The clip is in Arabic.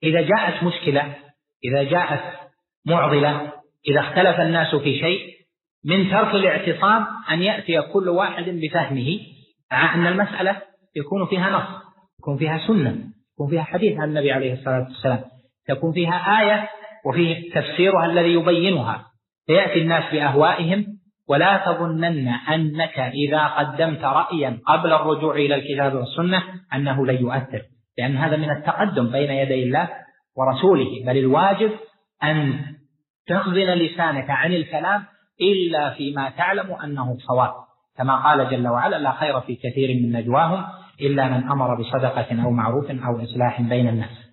إذا جاءت مشكلة، إذا جاءت معضلة، إذا اختلف الناس في شيء، من ترك الاعتصام أن يأتي كل واحد بفهمه، مع أن المسألة يكون فيها نص، يكون فيها سنة، يكون فيها حديث عن النبي عليه الصلاة والسلام، تكون فيها آية وفيه تفسيرها الذي يبينها، فيأتي الناس بأهوائهم. ولا تظنن أنك إذا قدمت رأيا قبل الرجوع إلى الكتاب والسنة أنه لن يؤثر، لأن هذا من التقدم بين يدي الله ورسوله. بل الواجب أن تخزن لسانك عن الكلام إلا فيما تعلم أنه صواب، كما قال جل وعلا: لا خير في كثير من نجواهم إلا من أمر بصدقة أو معروف أو إصلاح بين الناس.